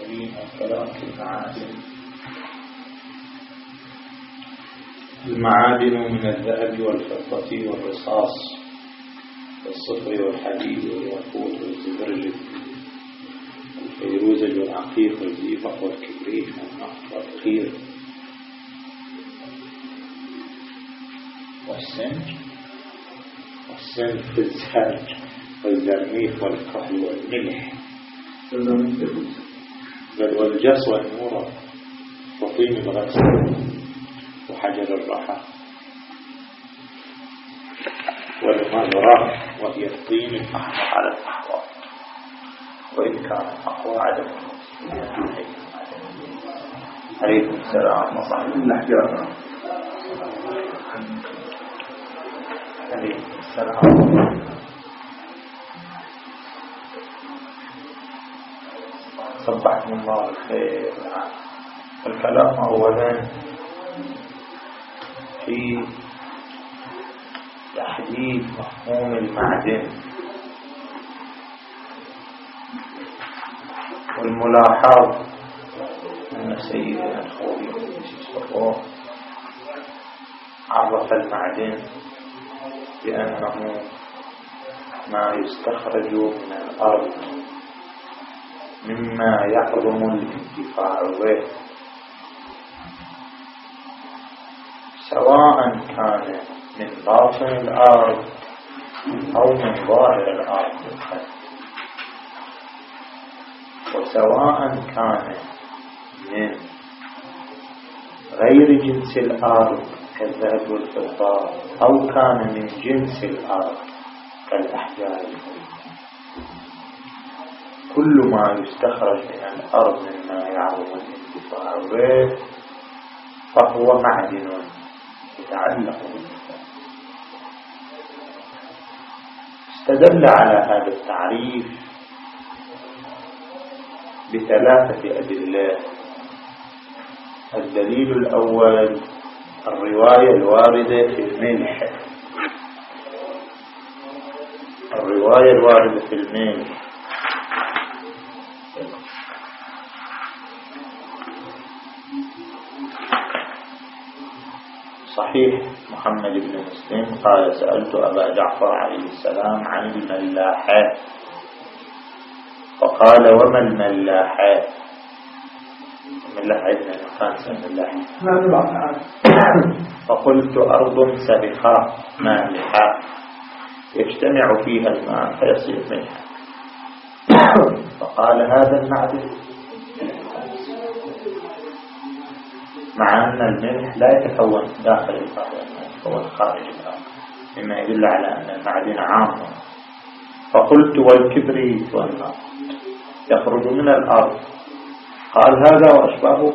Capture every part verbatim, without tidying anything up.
العشرين الكلام في المعادن. المعادن من الذهب والفضة والرصاص والصفر والحديد والياقوت والزبرجد والفيروزج والعقيق والزئبق والكبريت والنفط والقير والسنج والسنج والزهر والزرنيخ والكحل والملح بل والجص والنور وطين الغسل وحجر الرحى والمغرى وهي الطين الأحمر على الأحوال وإن كان الأقوى عدم. عليكم السلام ورحمة الله. عليكم السلام. صبحكم الله بالخير. الكلام أولا في تحديد مفهوم المعدن والملاحظ أن سيدنا الخوي الله عرف المعدن بأنه ما يستخرج من الأرض مما يحرم الانتفاع به، سواء كان من باطن الأرض أو من ظاهر الأرض، وسواء كان من غير جنس الأرض كالذهب والفضة أو كان من جنس الأرض كالأحجار. كل ما يستخرج من الأرض مما يعظم الانتفاع به فهو معدن يتعلق بالانتفاع. استدل على هذا التعريف بثلاثة أدلة. الدليل الأول الرواية الواردة في الملح. الرواية الواردة في الملح صحيح محمد بن مسلم قال سألت أبا جعفر عليه السلام عن الملاحة فقال وما الملاحة؟ الملاحة عندنا خمسة ملاحة. فقلت أرض سبخة مالحة يجتمع فيها الماء فيصير ملحا. فقال هذا المعدن، مع أن الملح لا يتكون داخل الأرض، يتكون خارج الأرض، مما يدل على أن المعدن عام. فقلت والكبريت والنفط يخرج من الأرض؟ قال هذا وأشباهه.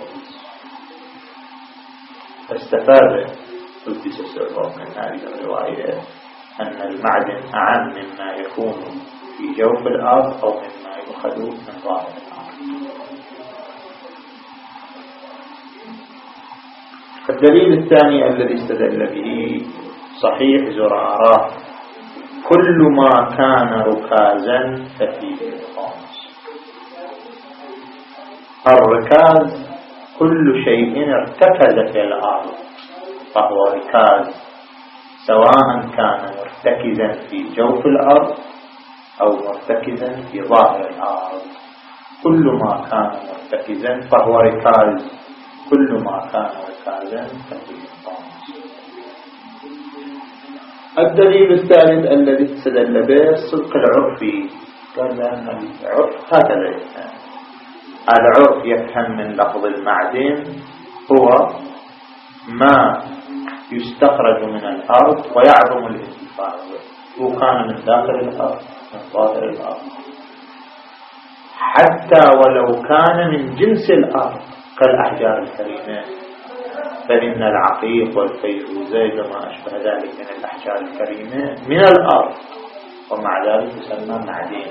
فاستفاد قدس السر من هذه الرواية أن المعدن أعم مما يكون في جوف الأرض أو مما يؤخذ من ظاهر الأرض. الدليل الثاني الذي استدل به صحيح زرارة كل ما كان ركازا ففيه الخامس. الركاز كل شيء ارتكز في الأرض فهو ركاز، سواء كان مرتكزا في جوف الأرض أو مرتكزا في ظاهر الأرض. كل ما كان مرتكزا فهو ركاز، كل ما كان ركازا ففيه الخامس. الدليل الثالث الذي استدل به الصدق العرفي، قال أن العرف هكذا يفهم. العرف يفهم من لفظ المعدن هو ما يستخرج من الأرض ويعظم الانتفاع به، هو كان من داخل الأرض من ظاهر الأرض، حتى ولو كان من جنس الأرض كالأحجار الكريمة، فإن العقيق والفيروزج وما أشبه ذلك من الأحجار الكريمة من الأرض، ومع ذلك يسمى معدن.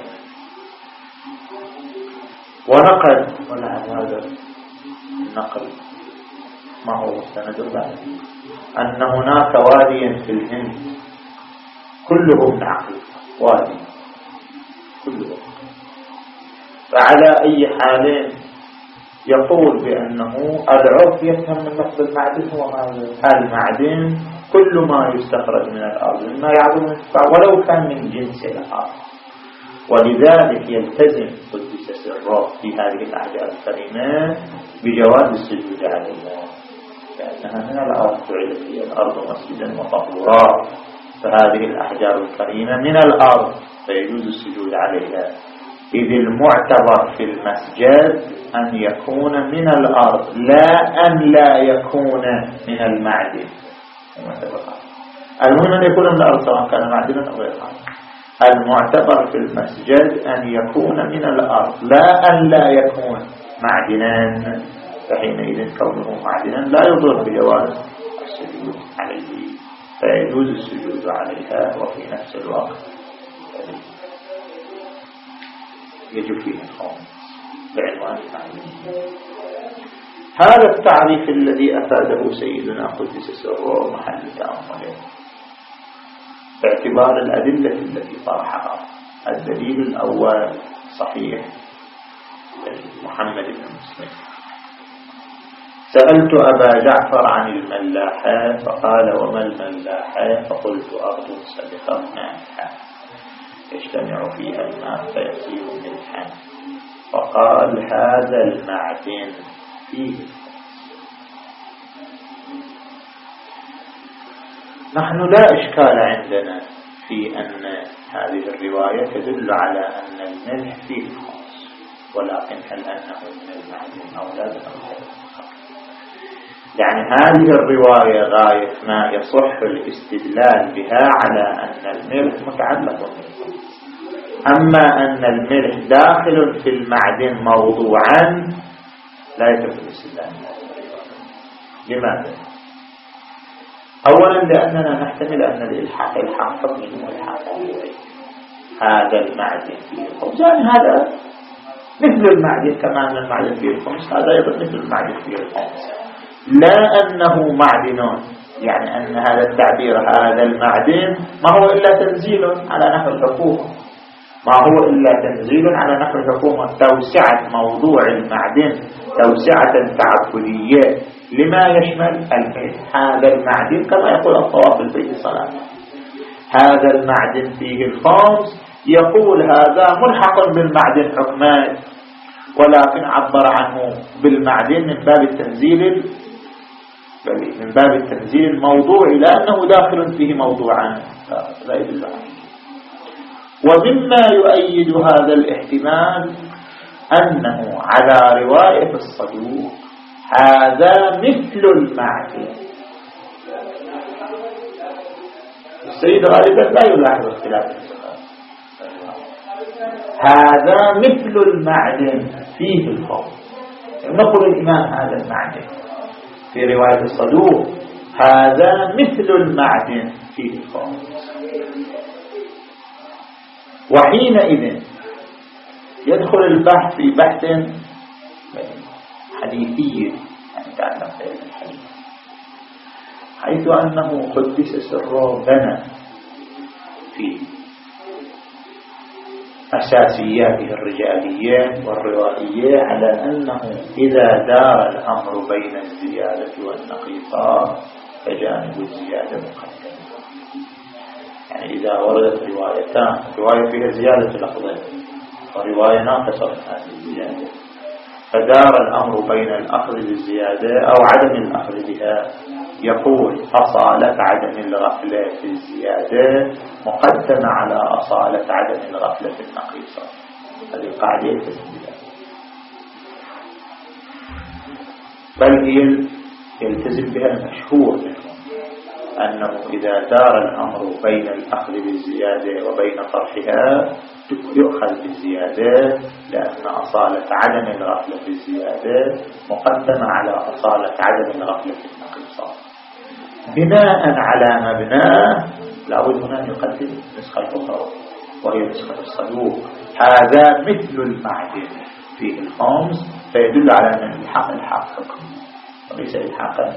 ونقل ولعل هذا النقل ما هو مستند له أن هناك واديا في الهند كله من عقيق، وادي كله، فعلى أي حال يقول بأنه العرف يفهم من لفظ المعدن هو المعدن كل ما يستخرج من الأرض مما يعظم الانتفاع ولو كان من جنس الأرض. ولذلك يلتزم قدس سره في هذه الأحجار الكريمة بجواز السجود عليها، لأنها من الأرض جعلت هي الأرض مسجدا وطهورا، فهذه الأحجار الكريمة من الأرض فيجوز السجود عليها. إذ المعتبر في المسجد أن يكون من الأرض لا أن لا يكون من المعدن. المهم أن يكون من الأرض سواء كان معدنا أو غير معدن. المعتبر في المسجد أن يكون من الأرض لا أن لا يكون معدنا، فحينئذ كونه معدنا لا يضر بجواز السجود عليه، فيجوز السجود عليها وفي نفس الوقت يجب فيه الخامس بعنوان التعريف. هذا التعريف الذي أفاده سيدنا قدس سره محل تأمله باعتبار الأدلة التي طرحها. الدليل الأول صحيح محمد بن مسلم: سألت أبا جعفر عن الملاحة فقال: وما الملاحة؟ فقلت: أرض سبخة مالحة يجتمع فيها الماء فيصير ملحا. فقال: هذا المعدن فيه. نحن لا إشكال عندنا في أن هذه الرواية تدل على أن الملح فيه خاص، ولكن هل أنه من المعدن أو لا؟ يعني هذه الرواية غاية ما يصح الاستدلال بها على أن الملح متعلق بالخاص. أما أن الملح داخل في المعدن موضوعا لا يترك الاستدلال. لماذا؟ أولا لأننا نحتمل أن الإلحاق إلحاق حكمي والإلحاق موضوعي. هذا المعدن فيه الخمس، يعني هذا مثل المعدن كما أن المعدن فيه الخمس، هذا أيضا مثل المعدن فيه الخمس، لا أنه معدن. يعني أن هذا التعبير هذا المعدن ما هو إلا تنزيل على نحو الحكومة، ما هو إلا تنزيل على نحو الحكومة، توسعة موضوع المعدن توسعة تعبدية لما يشمل الملح. هذا المعدن كما يقول الطواف البيت صلاة، هذا المعدن فيه الخمس، يقول هذا ملحق بالمعدن حكمان، ولكن عبر عنه بالمعدن من باب التنزيل من باب التنزيل الموضوعي، لأنه داخل فيه موضوعان لا يدل عنه. ومما يؤيد هذا الاحتمال أنه على رواية الصدوق هذا مثل المعدن. السيد غالبا لا يلاحظ اختلاف الصفات. هذا مثل المعدن فيه الخمس، نقول الإمام هذا المعدن في رواية الصدوق هذا مثل المعدن فيه الخمس. وحينئذ يدخل البحث في بحث حديثي يتعلق بهذا الحديث، حيث أنه قدس سره بنى في أساسياته الرجالية والروائية على أنه إذا دار الأمر بين الزيادة والنقيصة فجانب الزيادة مقدم. يعني إذا وردت روايتان، رواية فيها زيادة لفظين ورواية ناقصة من هذه الزيادة، فدار الأمر بين الأخذ بالزيادة أو عدم الأخذ بها، يقول أصالة عدم الغفلة في الزيادة مقدمة على أصالة عدم الغفلة في النقيصة. هذه القاعدة يلتزم بها، بل هي يلتزم بها المشهور منهم، أنه إذا دار الأمر بين الأخذ بالزيادة وبين طرحها يؤخذ بالزيادة، لأن أصالة عدم الغفلة في الزيادة مقدمة على أصالة عدم الغفلة في النقيصة. بناء على مبناه لابد هنا أن يقدم نسخة أخرى وهي نسخة الصدوق هذا مثل المعدن فيه الخمس، فيدل على أن الإلحاق إلحاق حكمي وليس إلحاقا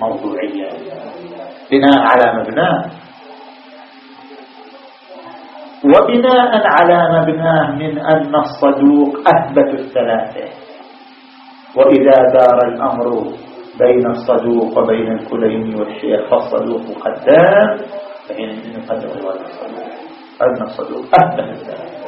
موضوعيا بناء على مبناه. وبناء على مبناه من أن الصدوق أثبت الثلاثة، وإذا دار الأمر بين الصدوق وبين الكليني والشيخ فالصدوق مقدم، فحينئذ نقدم رواية الصدوق، أن الصدوق أثبت الثلاثة،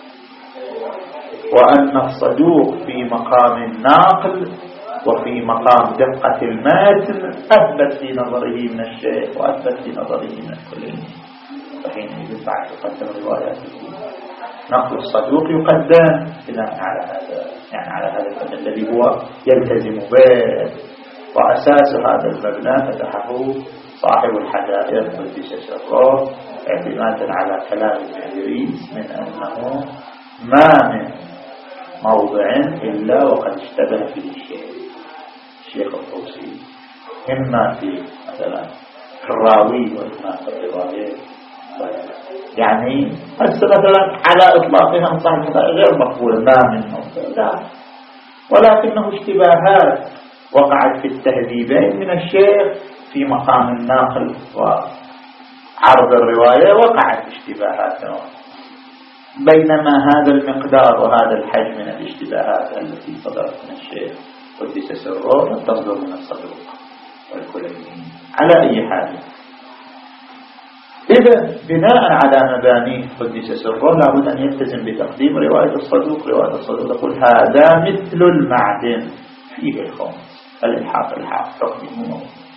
وأن الصدوق في مقام الناقل وفي مقام دقة المتن أثبت في نظره من الشيخ وأثبت في نظره من الكليني، فحينئذ بعد تقدم رواياته. نقل الصدوق يقدم بناء على هذا، يعني على هذا المبنى الذي هو يلتزم به، وأساس هذا المبنى فتحه صاحب الحدائق قدس سره اعتمادا على كلام ابن إدريس من أنه ما من موضع إلا وقد اشتبه فيه الشيخ الشيخ الطوسي، إما في مثلا الراوي وإما في الرواية، يعني هسه مثلا على إطلاقها صحيح غير مقبول ما من موضع، لا، ولكنه اشتباهات وقعت في التهذيبين من الشيخ في مقام الناقل وعرض الرواية، وقعت اشتباهات، بينما هذا المقدار وهذا الحجم من الاشتباهات التي صدرت من الشيخ قدس سره لم تصدر من الصدوق والكليني على أي حال. إذا بناء على مبانيه قدس سره لابد أن يلتزم بتقديم رواية الصدوق. رواية الصدوق تقول هذا مثل المعدن فيه الخمس، الإلحاق الحاق تقديمه،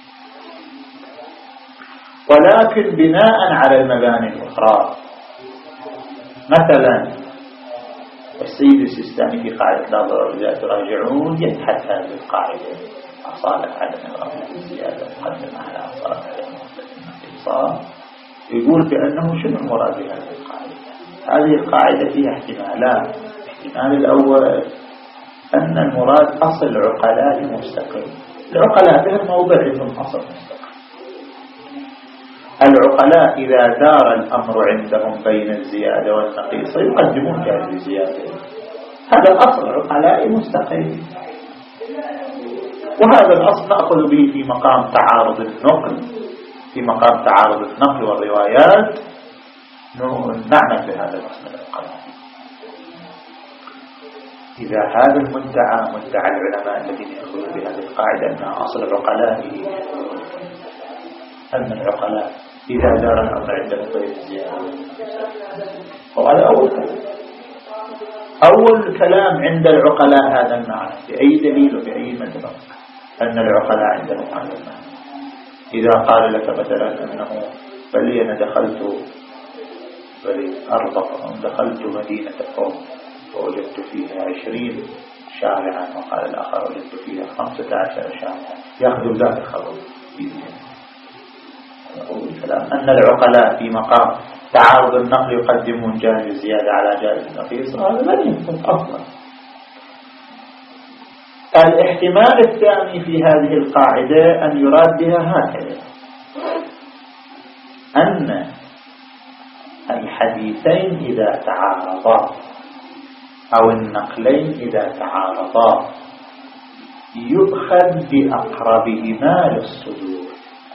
ولكن بناء على المباني الأخرى. مثلا السيد السيستاني في قاعدة لا ضرر إذا تراجعون يبحث هذه القاعدة، أصالة عدم الغفلة الزيادة مقدمة على أصالة عدم الغفلة، يقول بأنه شنو المراد بهذه القاعدة؟ هذه القاعدة فيها احتمالات. الاحتمال الأول أن المراد أصل العقلاء مستقل، العقلاء بهم موضع لهم أصل مستقل. العقلاء إذا دار الأمر عندهم بين الزيادة والنقيصة يقدمون جانب الزيادة، هذا أصل عقلاء مستقل، وهذا الأصل نأخذ به في مقام تعارض النقل، في مقام تعارض النقل والروايات نعمل بهذا الأصل العقلاء. إذا هذا المدعى مدعى العلماء الذين يأخذون بهذه القاعدة أنها أصل العقلاء، أن العقلاء إذا دار الأمر عندهم بين الزيادة، وهذا أول كلام. أول كلام عند العقلاء هذا المعنى بأي دليل وبأي مدرك أن العقلاء عندهم هذا المعنى. إذا قال لك مثلا أنه بل أنا دخلت بل أرض دخلت مدينة قوم ووجدت فيها عشرين شارعا، وقال الآخر وجدت فيها خمسة عشر شارعا، يأخذ ذات الخبر أن العقلاء في مقام تعارض النقل يقدمون جانب الزيادة على جانب النقيص، هذا لا يمكن أصلا. الاحتمال الثاني في هذه القاعدة أن يراد بها هكذا، أن الحديثين إذا تعارضا أو النقلين إذا تعارضا يؤخذ بأقربهما للصدور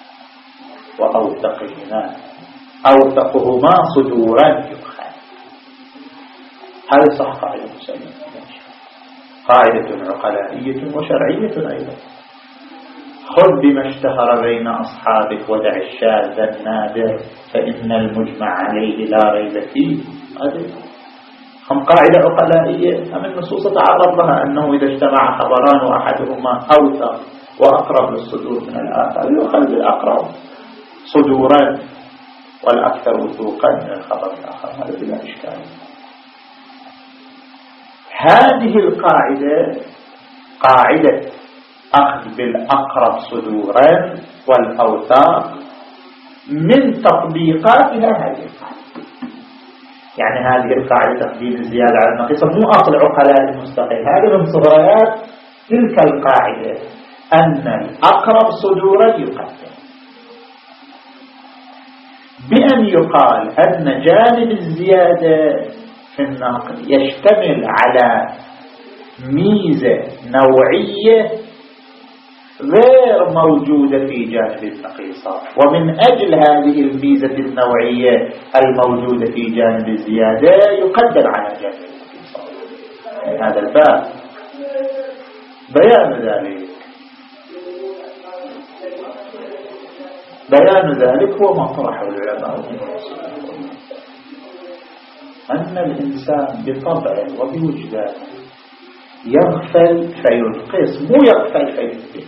وأوثقهما، أوثقهما صدورا يؤخذ. هذا صح قاعدة مسلمة، قاعدة عقلائية وشرعية أيضا. خذ بما اشتهر بين أصحابك ودع الشاذ النادر فإن المجمع عليه لا ريب فيه. هذه هم قاعدة عقلائية، أم النصوص تعرض لها أنه إذا اجتمع خبران وأحدهما أوثق وأقرب للصدور من الآخر يؤخذ بالأقرب صدورا والأكثر وثوقا من الخبر الآخر، هذا بلا إشكال. هذه القاعدة قاعدة أخذ بالأقرب صدورا والأوثاق من تطبيقاتها هذه القاعدة. يعني هذه القاعدة تقديم الزيادة على النقيصة مو أصل عقلاء المستقل، هذا من صغريات تلك القاعدة أن الأقرب صدورا يقدم، بأن يقال أن جانب الزيادة في النقل يشتمل على ميزة نوعية غير موجودة في جانب النقيصات، ومن أجل هذه الميزة النوعية الموجودة في جانب الزيادة يقدم على جانب النقيصات. هذا الباب بيان ذلك بيان ذلك هو ما طرحه العلماء أن الإنسان بطبعه وبوجدانه يغفل فينقص، مو يغفل فيثبت.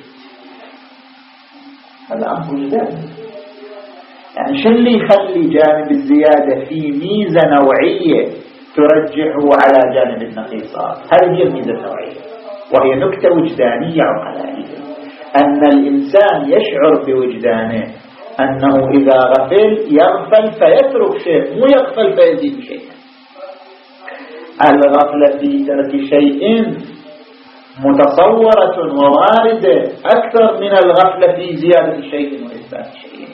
هذا أمر وجداني. يعني شو اللي يخلي جانب الزيادة في ميزة نوعية ترجحه على جانب النقيصات؟ هذه هي الميزة النوعية، وهي نكتة وجدانية عقلائية، أن الإنسان يشعر بوجدانه أنه إذا غفل يغفل فيترك شيء، مو يغفل فيزيد شيء. الغفلة في ترك شيء متصورة وواردة أكثر من الغفلة في زيادة شيء وإثبات شيء.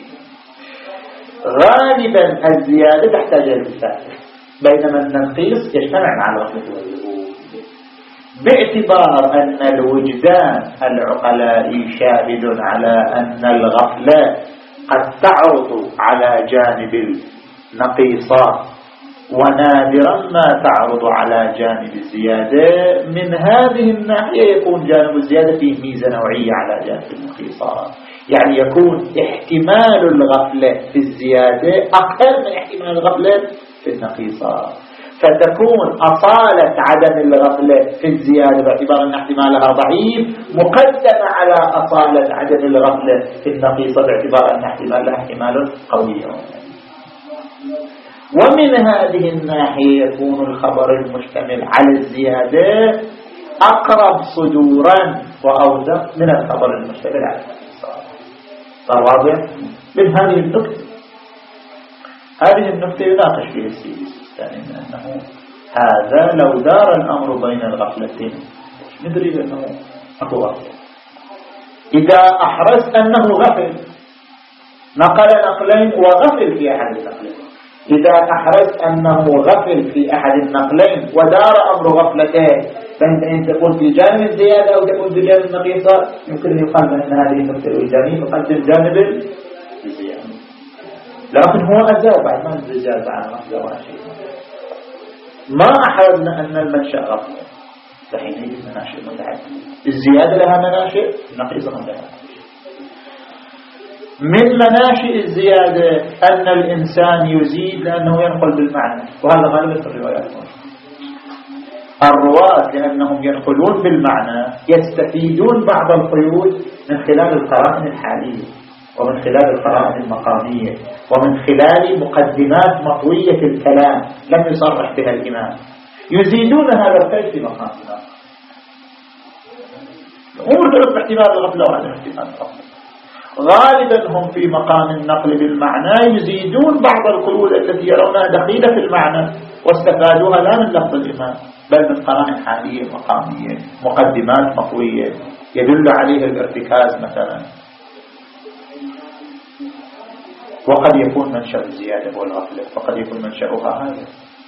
غالبا الزيادة تحتاج إلى الإثبات، بينما التنقيص يجتمع مع الغفلة والوجود، باعتبار أن الوجدان العقلائي شاهد على أن الغفلة قد تعرض على جانب النقيصات، ونادرا ما تعرض على جانب الزيادة. من هذه الناحية يكون جانب الزيادة فيه ميزة نوعية على جانب النقيصات، يعني يكون احتمال الغفلة في الزيادة أقل من احتمال الغفلة في النقيصات، فتكون أصالة عدم الغفلة في الزيادة باعتبار أن احتمالها ضعيف مقدمة على أصالة عدم الغفلة في النقيصة باعتبار أن احتمالها احتمال قوي. ومن هذه الناحية يكون الخبر المشتمل على الزيادة أقرب صدورا وأوثق من الخبر المشتمل على النقيصات. صار واضح؟ من هذه النقطة هذه النقطة يناقش فيها السيدي السيستاني من أنه هذا لو دار الأمر بين الغفلتين ندري بأنه أكو غفلة. إذا أحرزت أنه غفل نقل نقلين وغفل في أحد النقلين، إذا أحرزت أنه غفل في أحد النقلين ودار أمر غفلتين، فأنت إن تكون في جانب الزيادة أو تكون في جانب النقيصة يمكن أن يقال أن هذه النقطة الوجدانية تقدم جانب الزيادة، لكن هو أجاب بعد ما نزجاب عن غفلة وشيء. ما أحرزنا أن المنشأ غفلة، فحينئذ مناشئ متعددة، الزيادة لها مناشئ، النقيصة لها مناشئ. من مناشئ الزيادة أن الإنسان يزيد لأنه ينقل بالمعنى، وهذا غالبا في الروايات. الرواة لأنهم ينقلون بالمعنى يستفيدون بعض القيود من خلال القرائن الحالية ومن خلال القرائن المقامية ومن خلال مقدمات مطوية الكلام لم يصرح بها الإمام، يزيدون هذا القيد في مقام الآخر. أمور تعرف احتمال الغفلة وعدم احتمال الغفلة. غالبا هم في مقام النقل بالمعنى يزيدون بعض القيود التي يرونها دخيلة في المعنى واستفادوها لا من لفظ الإمام بل من قرائن حالية مقامية، مقدمات مطوية يدل عليها الارتكاز مثلا. وقد يكون منشأ الزيادة والغفلة وقد يكون منشأها هذا.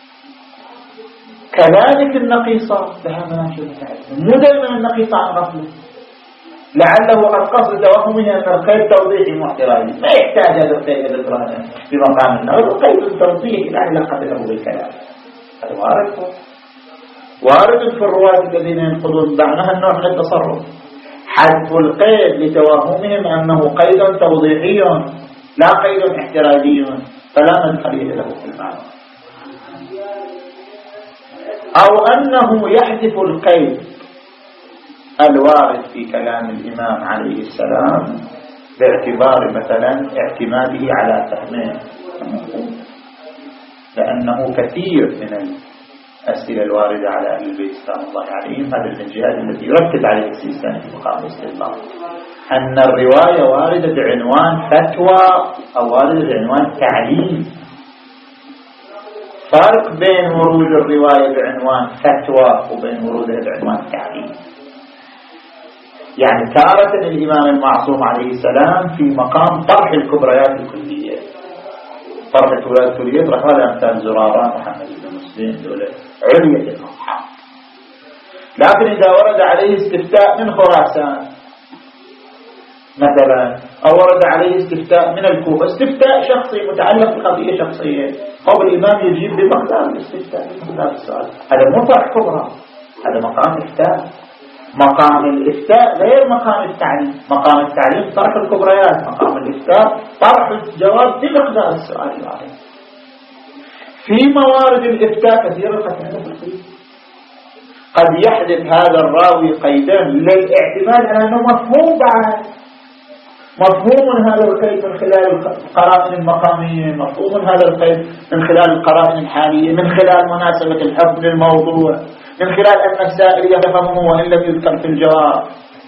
كذلك النقيصة لها مناشئ متعددة، مو دائما النقيصة عن غفلة، لعله قد قصد توهمه أن القيد توضيحي محترازي، ما يحتاج هذا القيد الإدراجي في مقام النقل، القيد التوضيحي لا علاقة له بالكلام. هذا وارد وارد في الرواة الذين ينقضون معناها النوع من التصرف، حذف القيد لتوهمهم أنه قيد توضيحي لا قيد احترازي فلا مدخل له في المعنى، أو أنه يحذف القيد الوارد في كلام الإمام عليه السلام باعتبار مثلا اعتماده على فهمه، لأنه كثير من الأسئلة الواردة على أهل البيت سلام الله عليهم هذا من الجهات التي يركز عليها السيستاني في مقام الاستدلال، أن الرواية واردة بعنوان فتوى أو واردة بعنوان تعليم. فرق بين ورود الرواية بعنوان فتوى وبين ورودها بعنوان تعليم. يعني تارة الإمام المعصوم عليه السلام في مقام طرح الكبريات الكلية، طرح الكبريات الكلية طرح هذا أمثال زرارة محمد بن مسلم دولة علية الأصحاب. لكن إذا ورد عليه استفتاء من خراسان مثلا، أو ورد عليه استفتاء من الكوفة، استفتاء شخصي متعلق بقضية شخصية، أو الإمام يجيب بمقدار الاستفتاء بمقدار السؤال. هذا مو طرح كبرى، هذا مقام إفتاء. مقام الإفتاء غير مقام التعليم. مقام التعليم طرح الكبريات، مقام الإفتاء طرح الجواب بمقدار السؤال الواحد. في موارد الإفتاء كثيرة قد تحدث، قد يحدث هذا الراوي قيدا للاعتماد على أنه مفهوم بعد، مفهوم هذا القيد من خلال القرائن المقامية، مفهوم هذا القيد من خلال القرائن الحالية، من خلال مناسبة الحكم للموضوع، من خلال أن السائل يفهمه وإن لم يذكر في الجواب.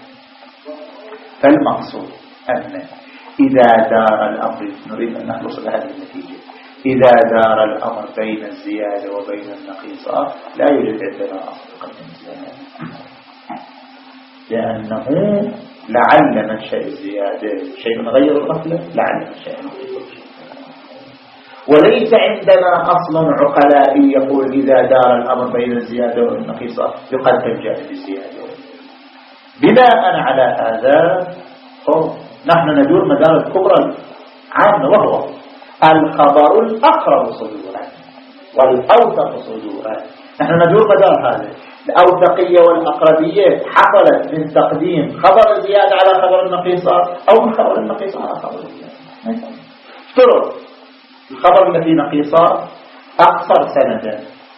فالمقصود أن إذا دار الأمر، نريد أن نخلص لهذه النتيجة، إذا دار الأمر بين الزيادة وبين النقيصة لا يوجد عندنا أصل قدم الزيادة، لأنه لعل منشأ الزيادة شيء غير الغفلة، لعل منشأ النقيصة، وليس عندنا أصل عقلائي يقول إذا دار الأمر بين الزيادة والنقيصة يقدم جانب الزيادة. بناء على هذا نحن ندور مدار الكبرى العامة، وهو الخبر الأقرب صدورا والأوثق صدورا. نحن ندور مدار هذا، الأوثقية والأقربية حصلت من تقديم خبر الزيادة على خبر النقيصة، أو من خبر النقيصة على خبر الزيادة. افترض الخبر الذي نقيصة أقصر سندا،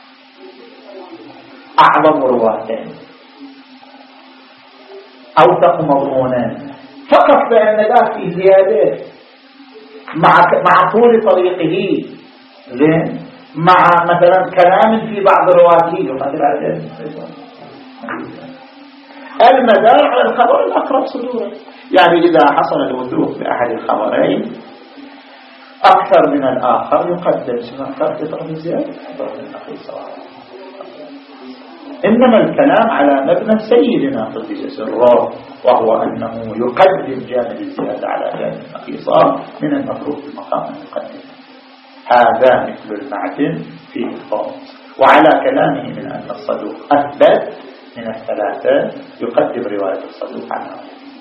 أعظم رواة، أوثق مضمونا، فقط بأن لا في زيادة مع مع طول طريقه، زين، مع مثلا كلام في بعض رواته يقدر على المدار على الخبر الأقرب صدورا. يعني إذا حصل الوثوق بأحد الخبرين أكثر من الآخر يقدم سواء كانت طرف الزيادة طرف النقيصة. إنما الكلام على مبنى سيدنا قدس سره، وهو أنه يقدم جانب الزيادة على جانب النقيصة من المفروض المقام المقدم. هذا مثل المعدن فيه الخامس. وعلى كلامه من أن الصدوق أثبت من الثلاثة يقدم رواية الصدوق عنه.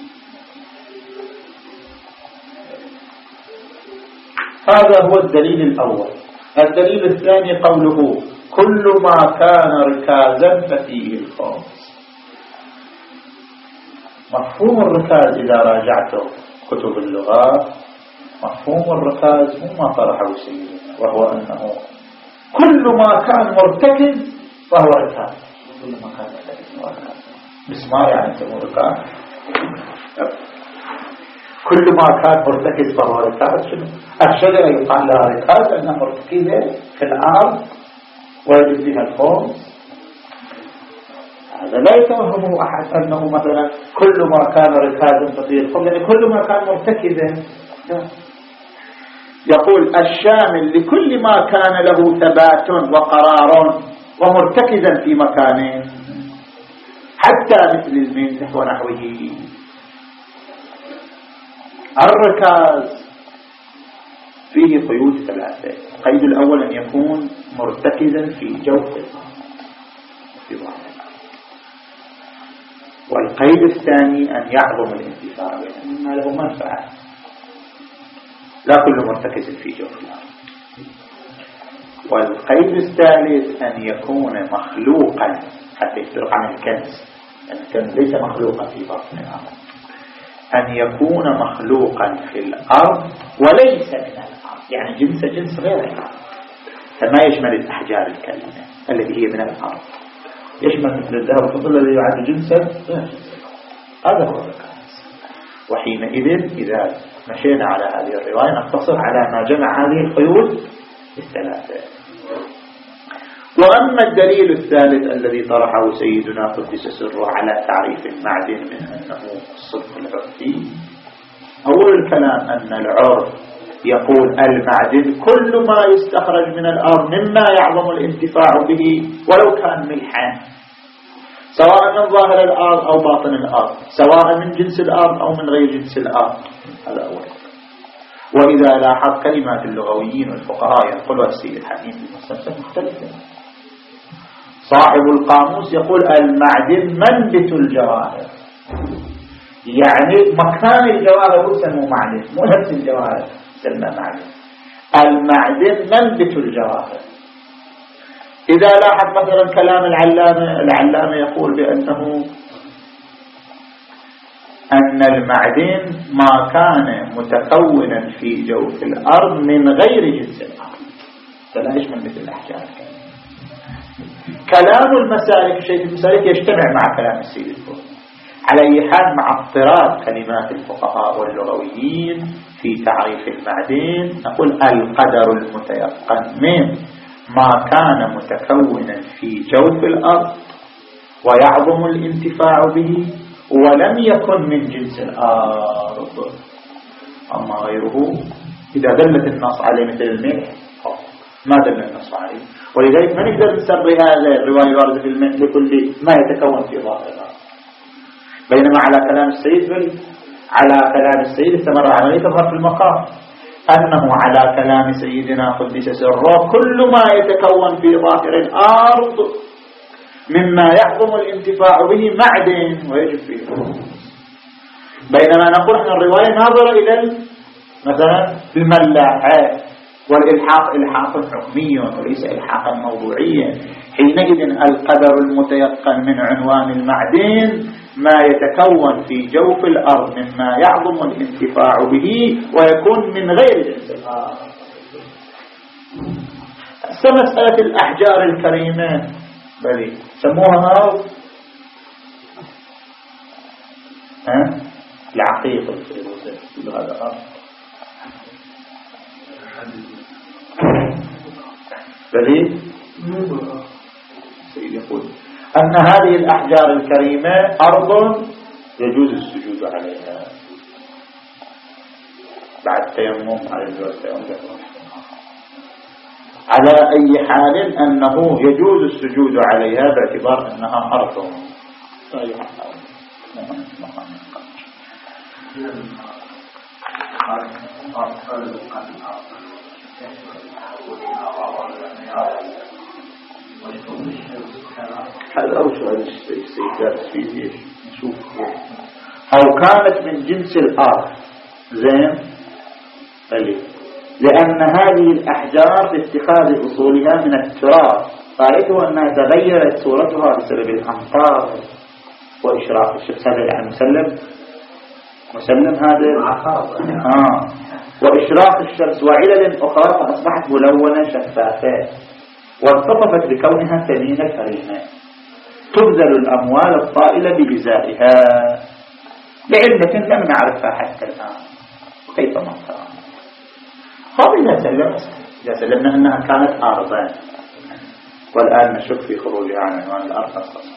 هذا هو الدليل الأول. الدليل الثاني قوله كل ما كان ركازا ففيه الخامس. مفهوم الركاز إذا راجعته كتب اللغات، مفهوم الركاز هو ما طرحه سيدنا، وهو أنه كل ما كان مرتكز فهو ركاز. كل ما كان مرتكز فهو ركاز. مسمار يعني سمو ركاز. كل ما كان مرتكز فهو ركاز. شنو؟ الشجرة يقال لها ركاز لأنها مرتكزة في الأرض ويجب فيها الخمس. هذا لا يتوهمه أحد أنه مثلا كل ما كان ركازا ففيه الخمس، يعني كل ما كان مرتكزا. يقول الشامل لكل ما كان له ثبات وقرار ومرتكزا في مكانه، حتى مثل المنزح ونحوه. الركاز فيه قيود ثلاثة. القيد الأول أن يكون مرتكزا في جوف في ظاهر، والقيد الثاني أن يعظم الانتفاع بينه مما له منفعة. لا كل مرتكز في جوف الأرض. والقيد الثالث أن يكون مخلوقا، حتى يفترق عن الكنز، الكنز ليس مخلوقا في باطن الأرض، أن يكون مخلوقا في الأرض وليس من الأرض، يعني جنس جنس غير الأرض. فما يشمل الأحجار الكريمة التي هي من الأرض، يشمل مثل الذهب والفضة الذي يعد جنسا غير جنس. هذا هو الركاز. وحينئذ إذا مشينا على هذه الرواية نقتصر على ما جمع هذه القيود الثلاثة. وأما الدليل الثالث الذي طرحه سيدنا قدس سره على تعريف المعدن من أنه الصدق العرفي، أول الكلام أن العرف يقول المعدن كل ما يستخرج من الأرض مما يعظم الانتفاع به ولو كان ملحا، سواء من ظاهر الأرض أو باطن الأرض، سواء من جنس الأرض أو من غير جنس الأرض. هذا أول. وإذا لاحظ كلمات اللغويين والفقهاء يقولها السيد الحكيم في المستمسك مختلفة. صاحب القاموس يقول المعدن منبت الجواهر، يعني مكان الجوهر هو سموه معدن، مو نفس الجوهر سمى معدن. المعدن منبت الجواهر. إذا لاحظ مثلا كلام العلامة، العلامة يقول بأنه أن المعدن ما كان متكونا في جوف الأرض من غير جنس الأرض، فلا يشمل مثل الأحجار. كلام المسالك شيء المسالك يجتمع مع كلام السيد الفقهاء على أي حال، مع اضطراد كلمات الفقهاء واللغويين في تعريف المعدن. نقول القدر المتيقن من ما كان متكونا في جوف الأرض ويعظم الانتفاع به ولم يكن من جنس الأرض. أما غيره إذا دلت النص عليه مثل الملح ما دل النص عليه، ولذلك ما نقدر نسري هذا الرواية واردة في الملح لكل ما يتكون في ظاهر الأرض. بينما على كلام السيد بل على كلام السيد استمر عملية تظهر في المقام أنه على كلام سيدنا قدس سره كل ما يتكون في ظاهر الأرض مما يعظم الانتفاع به معدن ويجب فيه. بينما نقول أن الرواية ناظرة إلى مثلا الملاحة، والإلحاق إلحاق حكمي وليس إلحاقا موضوعيا. حينئذ القدر المتيقن من عنوان المعدن ما يتكون في جوف الأرض مما يعظم الانتفاع به ويكون من غير جنس الأرض. مسألة الأحجار الكريمة بلي سموها أرض ها العقيق هذا أرض بلي سيد يقول أن هذه الأحجار الكريمة أرض يجوز السجود عليها بعد تيمم على التيمم. على أي حال أنه يجوز السجود عليها باعتبار أنها أرض. هذا أوشع الاستيقاظ فيه نشوف. أو كانت من جنس الأرض زين طيب، لأن هذه الأحجار باتخاذ أصولها من التراب قائده أنها تغيرت صورتها بسبب الأمطار وإشراق الشمس. هذا يعني مسلم مسلم هذا آه. وإشراق الشمس وعلل أخرى فأصبحت ملونة شفافة وارتطفت بكونها ثمينة كريمة تبذل الأموال الطائلة بإزائها لعلة لم نعرفها حتى الآن كيف مصرها. إذا سلمنا إذا سلمنا أنها كانت أرضا والآن نشك في خروجها عن عنوان الأرض الخاصة.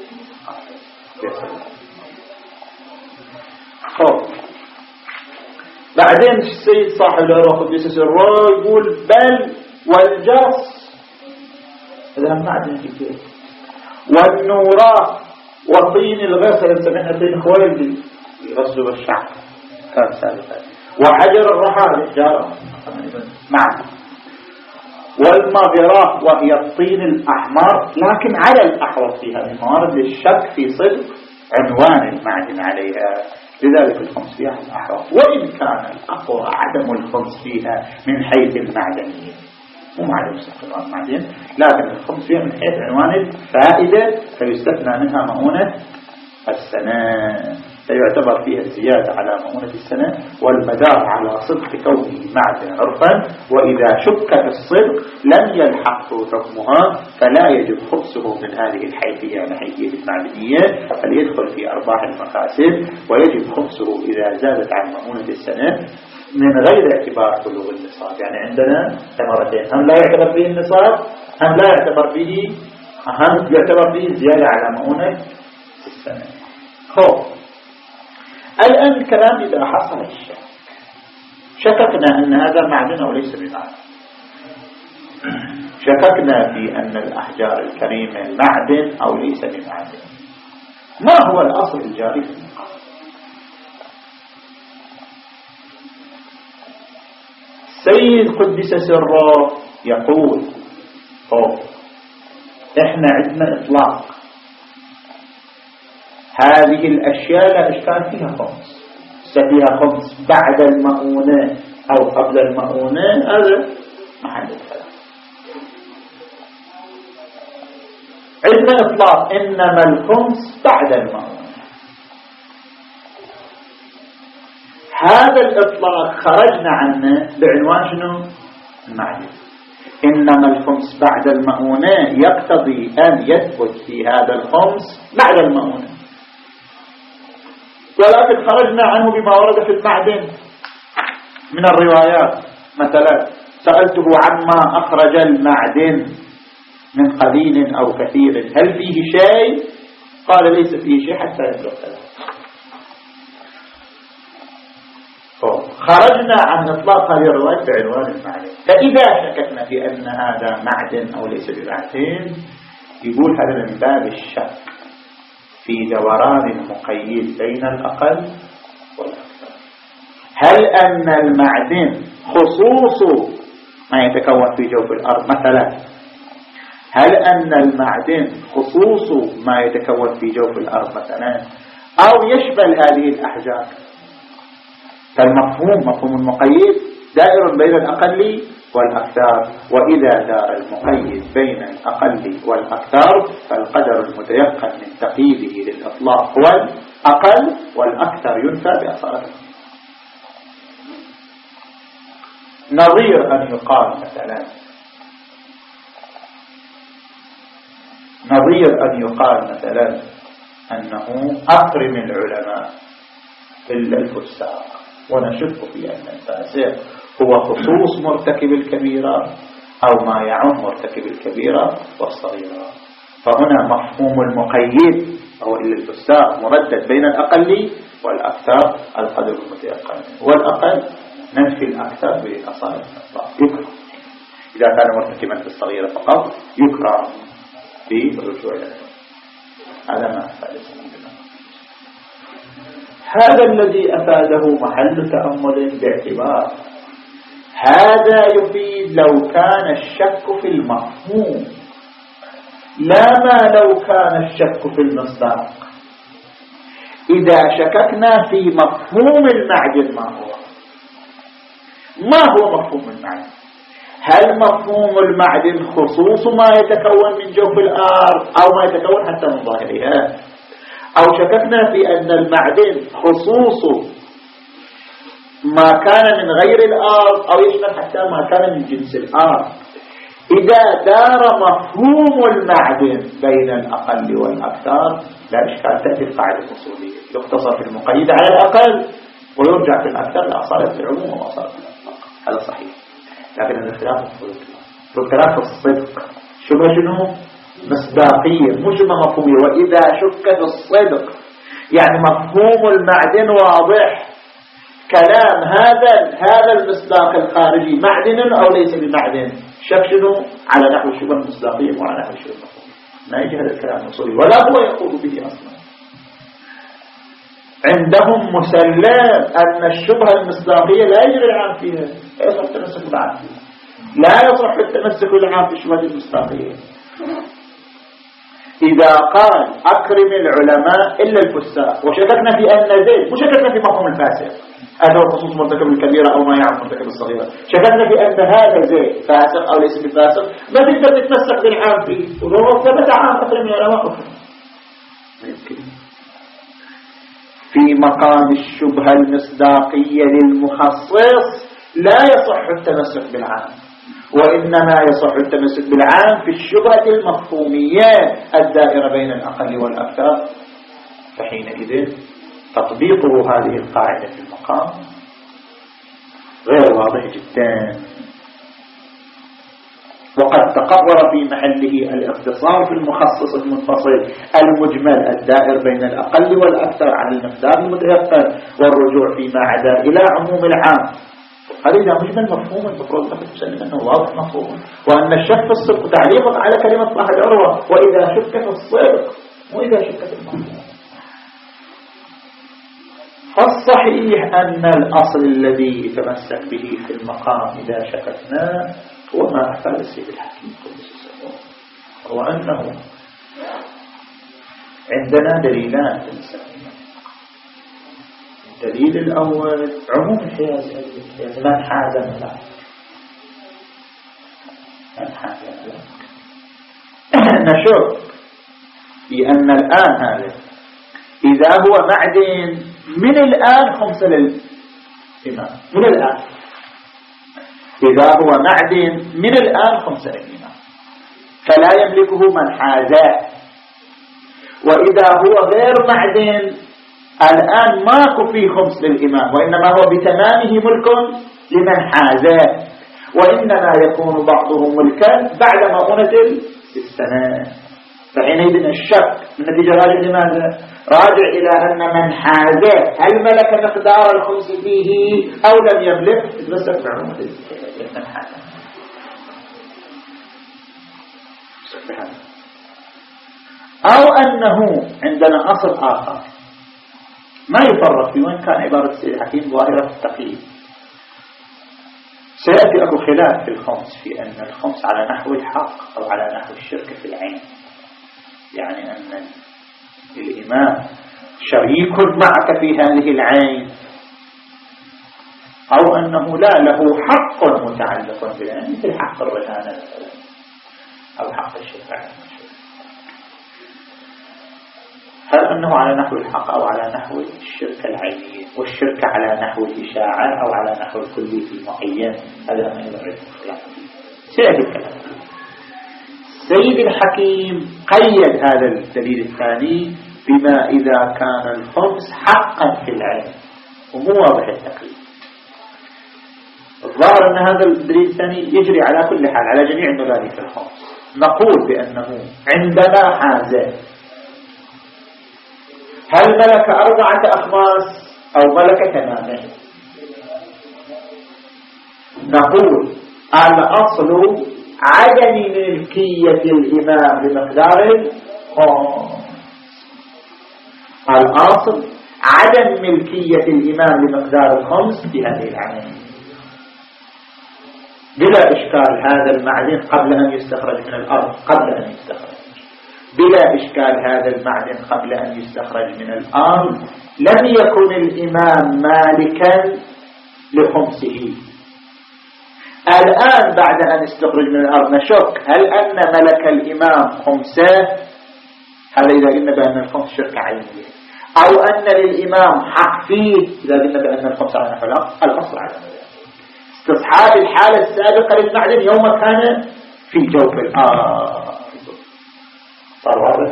بعدين السيد صاحب العروة قدس سره يقول بل والجرس هذا معدن كثير والنوراء وطين الغسل سمعنا طين خويلدي يغسلوا بالشعب كان سابقا وحجر الرحال حجارة معنا والمغراء وهي الطين الأحمر لكن على الأحوط فيها من موارد للشك في صدق عنوان المعدن عليها. لذلك الخمس فيها الأحوط، وإن كان الأقوى عدم الخمس فيها من حيث المعدنية مو معدن مستقر المعدن، لكن الخمس فيها من حيث عنوان الفائدة فيستثنى منها مؤونة السنة فيعتبر فيها الزيادة على مؤونة السنة والمدار على صدق كونه معدن عرفا. وإذا شك في الصدق لم يلحقه حكمها فلا يجب خبصه من هذه الحيثية الحيثية المعدنية فليدخل في أرباح المكاسب، ويجب خبصه إذا زادت عن مؤونة السنة من غير اعتبار بلوغ النصاب. يعني عندنا ثمرتين، هم لا يعتبر فيه النصاب هم لا يعتبر فيه هم يعتبر فيه زيادة على مؤونة السنة. هو الآن الكلام إذا حصل الشك شككنا أن هذا معدن أو ليس بمعدن، شككنا في أن الأحجار الكريمة معدن أو ليس بمعدن، ما هو الأصل الجاري في المقام؟ سيد قدس سره يقول أوه. إحنا عندنا إطلاق هذه الأشياء لا إشكال فيها خمس، فيها خمس بعد المؤونة أو قبل المؤونة، هذا محل الكلام. عندنا إطلاق إنما الخمس بعد المؤونة، هذا الإطلاق خرجنا عنه بعنوان شنو؟ المعدن. إنما الخمس بعد المؤونة يقتضي أن يثبت في هذا الخمس بعد المؤونة، ولكن خرجنا عنه بما ورد في المعدن من الروايات. مثلا سألته عما أخرج المعدن من قليل أو كثير هل فيه شيء؟ قال ليس فيه شيء حتى يبلغ ثلاثة. خرجنا عن إطلاق هذه الرواية بعنوان المعدن. فإذا شككنا في أن هذا معدن أو ليس بمعدن، يقول هذا من باب الشك في دوران المقيد بين الأقل والأكثر. هل أن المعدن خصوص ما يتكون في جوف الأرض مثلا، هل أن المعدن خصوص ما يتكون في جوف الأرض مثلا، أو يشمل هذه الأحجار؟ فالمفهوم مفهوم المقيد دائر بين الأقل والأكثر، وإذا دار المقيد بين الأقل والأكثر فالقدر المتيقن من تقييده للإطلاق هو الأقل، والأكثر ينفى بأصالته. نظير أن يقال مثلا نظير أن يقال مثلا أنه أكرم العلماء إلا الفساق، ونشك في أن الفاسق هو خصوص مرتكب الكبيرة أو ما يعم مرتكب الكبيرة والصغيرة. فهنا مفهوم المقيد أو إلا الفساق مردد بين الأقل والأكثر القدر المتيقن، والأقل ننفي الأكثر بأصالة الإطلاق يكره. إذا كان مرتكبا في الصغيرة فقط يكره بالرجوع إلى هذا ما أفاد. هذا الذي أفاده محل تأمل باعتبار هذا يفيد لو كان الشك في المفهوم، لا ما لو كان الشك في المصداق. إذا شككنا في مفهوم المعدن ما هو ما هو مفهوم المعدن؟ هل مفهوم المعدن خصوص ما يتكون من جوف الأرض أو ما يتكون حتى من ظاهرها، أو شككنا في أن المعدن خصوص ما كان من غير الأرض أو يشمل حتى ما كان من جنس الأرض؟ إذا دار مفهوم المعدن بين الأقل والأكثر لا إشكال، تأتي القاعدة الأصولية يقتصر في المقيد على الأقل ويرجع في الأكثر لأصالة العموم وأصالة الأطلاق. هذا صحيح، لكن الاختلاف اختلاف الصدق شو شنو مصداقية مش مفهومية. وإذا شك في الصدق يعني مفهوم المعدن واضح، كلام هذا هذا المصداق الخارجي معدن أو ليس بمعدن، شك شنو على نحو الشبه المصداقية وعلى نحو الشبه المفهومية. ما يجي هذا الكلام الأصولي ولا هو يقول به أصلا. عندهم مسلم أن الشبهة المصداقية لا يجري العام فيها، لا يصح التمسك بالعام فيها، لا يصح التمسك بالعام في الشبهة المصداقية. إذا قال أكرم العلماء إلا الفساق وشككنا في أن زيد، وشككنا في مفهوم الفاسق هذا هو خصوص مرتكب الكبيرة أو ما يعم مرتكب الصغيرة، شككنا في أن هذا زيد فاسق أو ليس بفاسق، ما تقدر تتمسك بالعام فيه ولو ثبت عام أكرم العلماء أكرم. في مقام الشبهة المصداقية للمخصص لا يصح التمسك بالعام، وإنما يصح التمسك بالعام في الشبهة المفهومية الدائرة بين الأقل والأكثر. فحينئذ تطبيقه هذه القاعدة في المقام غير واضح جدا، وقد تقرر في محله الاختصار في المخصص المنفصل المجمل الدائر بين الأقل والأكثر على المقدار المتيقن، والرجوع فيما عدا إلى عموم العام. هذا إذا مجمل مفهوم المفروض أن تسلم أنه واضح مفهوم، وأن الشك في الصدق تعليق على كلمة صاحب العروة وإذا شك في الصدق وإذا شك في المفهوم. فالصحيح أن الأصل الذي يتمسك به في المقام إذا شككنا هو ما أفعل السيد الحكيم هو أنه عندنا دليلان في المسألة. الدليل الأول عموم الحياز، من حاز ملاك، من حاز ملاك. نشوف بأن الآن هذا إذا هو معدن من الآن خمسة للإمام، من الآن إذا هو معدن من الآن خمسة للإمام فلا يملكه من حازاه. وإذا هو غير معدن الآن ماكو فيه خمس للإمام، وإنما هو بتمامه ملك لمن حازاه، وإنما يكون بعضه ملكا بعد مؤونة السنة. فحينئذ الشك النتيجة راجع لماذا؟ راجع إلى أن من حازاه هل ملك مقدار الخمس فيه أو لم يملك، يتمسك بعموم من حازاه. أو أنه عندنا أصل آخر ما يفرق في وين كان عبارة السيد الحكيم ظاهرة التقييد. سيأتي أكو خلاف في الخمس في أن الخمس على نحو الحق أو على نحو الشرك في العين، يعني أن الإمام شريك معك في هذه العين، أو أنه لا له حق متعلق بالعين مثل حق الرهانة مثلا أو حق الشفاعة. هل أنه على نحو الحق أو على نحو الشرك العيني، والشرك على نحو الإشاعة أو على نحو الكلي في معين، هذا ما يدرك الخلاف. سيأتي الكلام. سيد الحكيم قيد هذا الدليل الثاني بما إذا كان الخمس حقا في العين، ومو واضح التقييد. الظاهر أن هذا الدليل الثاني يجري على كل حال على جميع المبادئ في الخمس. نقول بأنه عندما حازه هل ملك أربعة أخماس أو ملك تماما؟ نقول الأصل عدم ملكية الإمام بمقدار الخمس. الأصل عدم ملكية الإمام بمقدار الخمس في هذه العملية بلا إشكال. هذا المعدن قبل أن يستخرج من الأرض، قبل أن يستخرج بلا إشكال هذا المعدن قبل أن يستخرج من الأرض لم يكن الإمام مالكا لخمسه. الآن بعد أن يستخرج من الأرض نشك هل أن ملك الإمام خمسة، هذا إذا قلنا بأن الخمس شركة عينية، أو أن للإمام حق فيه إذا قلنا بأن الخمس على نحو الأصل على ذلك. استصحاب الحالة السابقة للمعدن يوم كان في جوف الأرض. صار واضح؟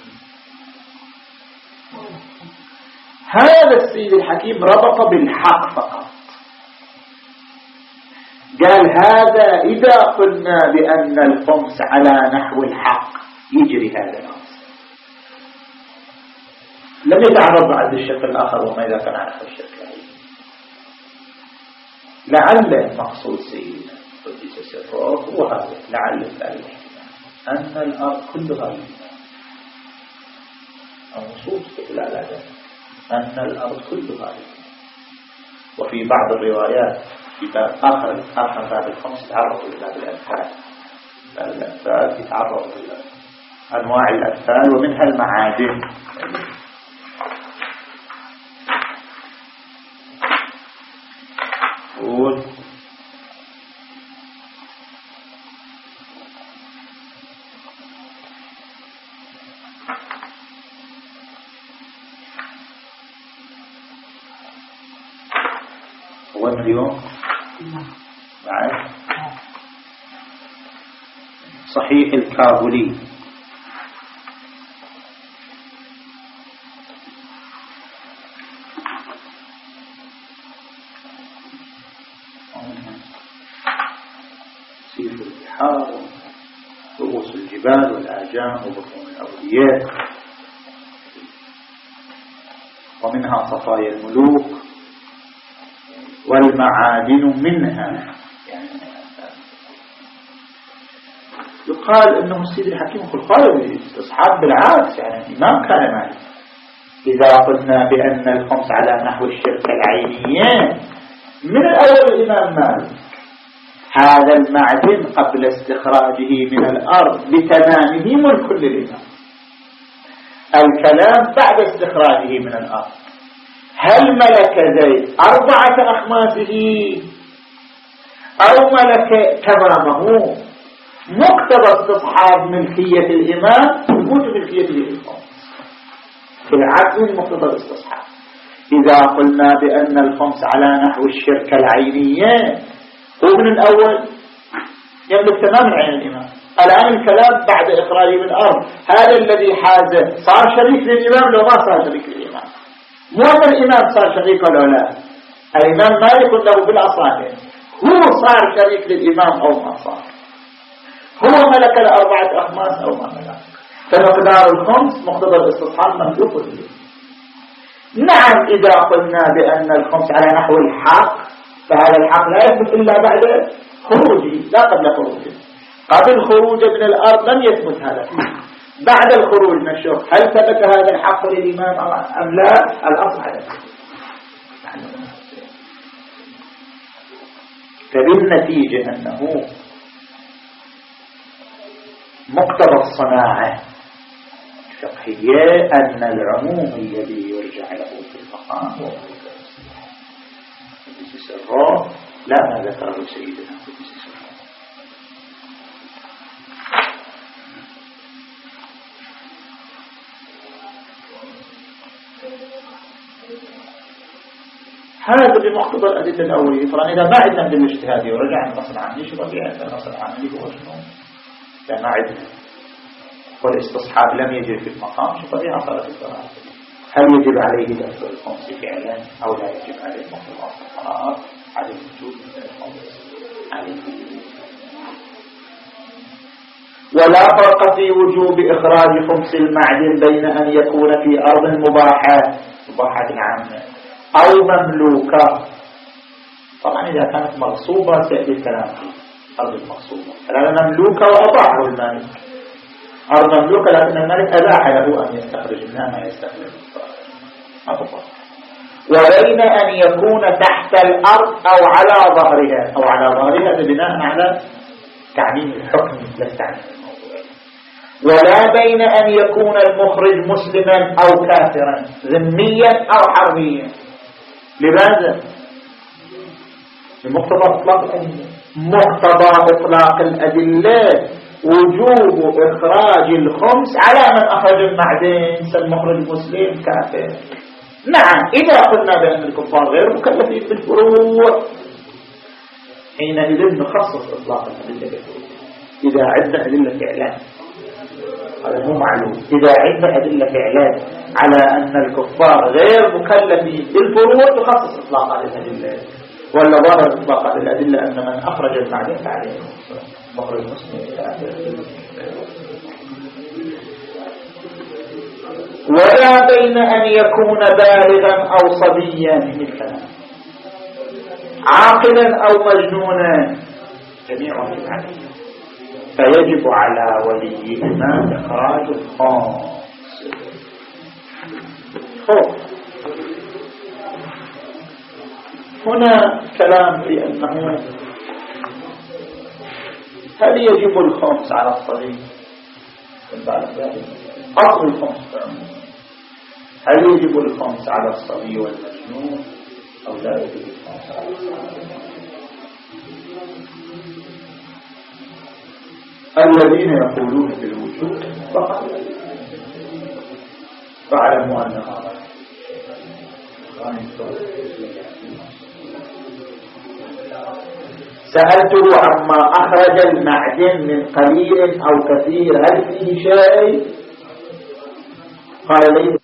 هذا السيد الحكيم ربط بالحق فقط، قال هذا إذا قلنا بأن الخمس على نحو الحق يجري هذا الأمر. لم يتعرض بعد الشق الآخر وما إذا كان على نحو الشق العين. لعل مقصود سيدنا قدس سره هو هذا، لعل ذلك أن الأرض كلها لله. النصوص لا لا لا أن الأرض كلها لله. وفي بعض الروايات في باب آخر آخر باب الخمس تعرضوا إلى الأمثال. الأمثال يتعرضوا إلى أنواع الأمثال ومنها المعادن. قول هو اليوم بعد صحيح الكابولي سيف البحار رؤوس الجبال والآجام وبطون الأولياء، ومنها صفايا الملوك والمعادن منها. يعني يقال انه السيد الحكيم قال استصحاب بالعكس، يعني الامام كان مالك. اذا قلنا بان الخمس على نحو الشرك العينيين من الاول الامام مالك، هذا المعدن قبل استخراجه من الارض بتمامه ملك للامام. الكلام بعد استخراجه من الأرض. هل ملك زيد أربعة أخماسه أو ملك تمامه؟ مقتضى استصحاب ملكية الإمام ثبوت ملكية الإمام في العدل من مقتضى الاستصحاب. إذا قلنا بأن الخمس على نحو الشركة العينية هو من الأول يملك تمام العين الإمام. الآن الكلام بعد إخراجه من الأرض، هذا الذي حاز صار شريك للإمام لو ما صار شريك للإمام؟ مو أن الإمام صار شريك ولا لا، الإمام مالك له بالأصالة، هو صار شريك للإمام أو ما صار، هو ملك الأربعة أخماس أو ما ملك. فمقدار الخمس مقتضى الاستصحاب مملوك له. نعم إذا قلنا بأن الخمس على نحو الحق فهذا الحق لا يثبت إلا بعد خروجه لا قبل خروجه. قبل خروجه من الأرض لم يثبت هذا. بعد الخروج من الشرك هل ثبت هذا الحق للإمام أم لا؟ الأصل على ذلك. فبالنتيجة أنه مقتضى الصناعة الفقهية أن العموم الذي يرجع له في المقام هو سره لا ما ذكره سيدنا هذا بمقتضى الأدلة الأولية. طبعا إذا ما عندنا أدلة اجتهادية ورجع عن النص العام شو بقي عندنا النص العام اللي هو شنو؟ لا ما عندنا والاستصحاب لم يجب في المقام شو بقي عصرة القرار. هل يجب عليه دفع الخمس فعلا أو لا يجب عليه مقتضى القرار؟ عليه وجوب الخمس عليه. ولا فرق في وجوب إخراج خمس المعدن بين أن يكون في أرض مباحة مباحة عامة أو مملوكة. طبعا إذا كانت مغصوبة سيأتي الكلام فيه أرض المغصوبة. الآن مملوكة وأباحه المالك، أرض مملوكة لكن المالك أباح له أن يستخرج منها ما يستخرج. وبين أن يكون تحت الأرض أو على ظهرها أو على ظهرها بناء على تعميم الحكم لا تعميم الموضوع. ولا بين أن يكون المخرج مسلما أو كافرا ذميا أو حربيا. لماذا؟ لمقتضى إطلاق الأدلة. مقتضى إطلاق الأدلة وجوب إخراج الخمس على من أخرج المعدن كالمخرج مسلم كافر. نعم إذا قلنا بأن الكفار غير مكلفين بالفروع حينئذ نخصص إطلاق الأدلة بالفروع. إذا عندنا أدلة إعلان هذا مو معلوم. إذا عندنا أدلة إعلان على أن الكفار غير مكلفين بالفروع تخصص إطلاق هذه الأدلة. ولا ظاهر إطلاق هذه الأدلة أن من أخرج المعدن فعليه مخرج مسلم كافر. ولا بين أن يكون بالغا أو صبيا مثلا عاقلا أو مجنونا جميعهم عليه. فيجب على وليهما إخراج الخاص. هنا كلام في أنه هل يجب الخمس على الصبي؟ أصل الخمس هل يجب الخمس على الصبي والمجنون أو لا يجب الخمس على الصبي؟ الذين يقولون بالوجود فقط فاعلموا أن هذا سألته عما أخرج المعدن من قليل أو كثير هل فيه شيء؟ قال لي